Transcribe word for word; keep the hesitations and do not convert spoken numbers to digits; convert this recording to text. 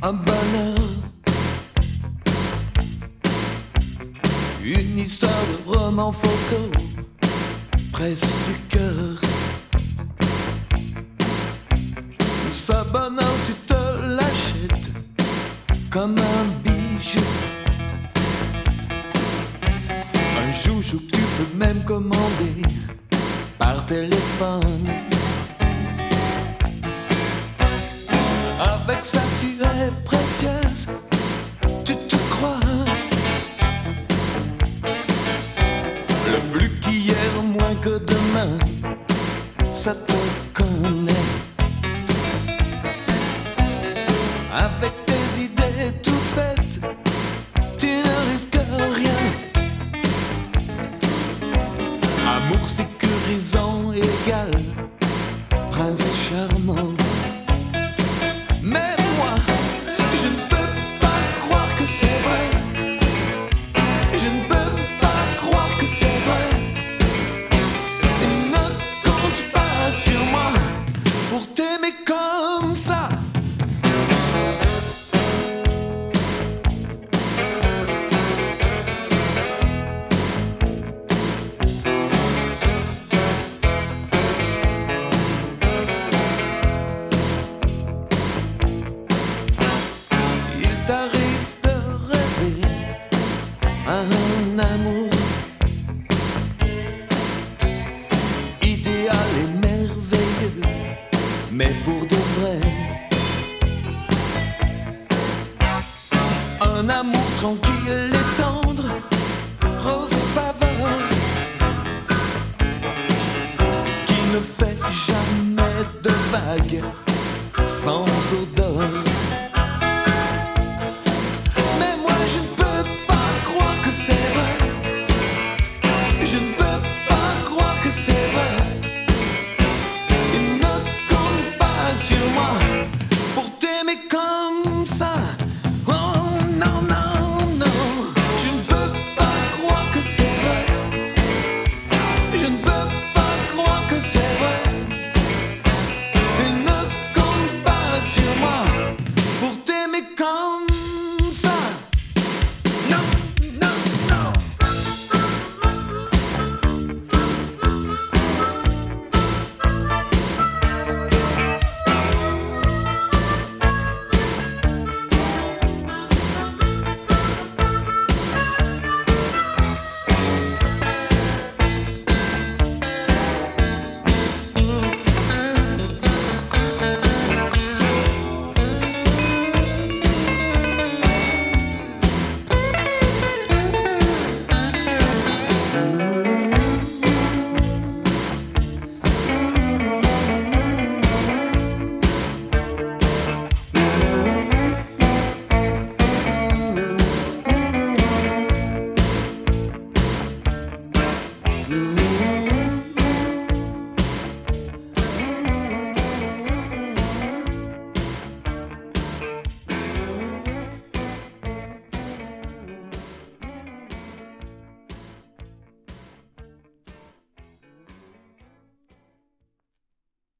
un bonheur, une histoire de roman photo, presque du cœur. Ce bonheur, tu te l'achètes comme un bijou, un joujou que tu peux même commander par téléphone. Avec ça tu es précieuse, tu te crois le plus qu'hier, moins que demain, ça te connaît. Avec tes idées toutes faites, tu ne risques rien. Amour sécurisant égal prince charmant. Mais moi, je ne peux pas croire que c'est vrai. Je ne peux pas croire que c'est vrai. Et ne compte pas sur moi pour t'aimer comme ça. T'arrive de rêver un amour idéal et merveilleux, mais pour de vrai. Un amour tranquille et tendre, rose faveur, qui ne fait jamais de vagues sans odeur.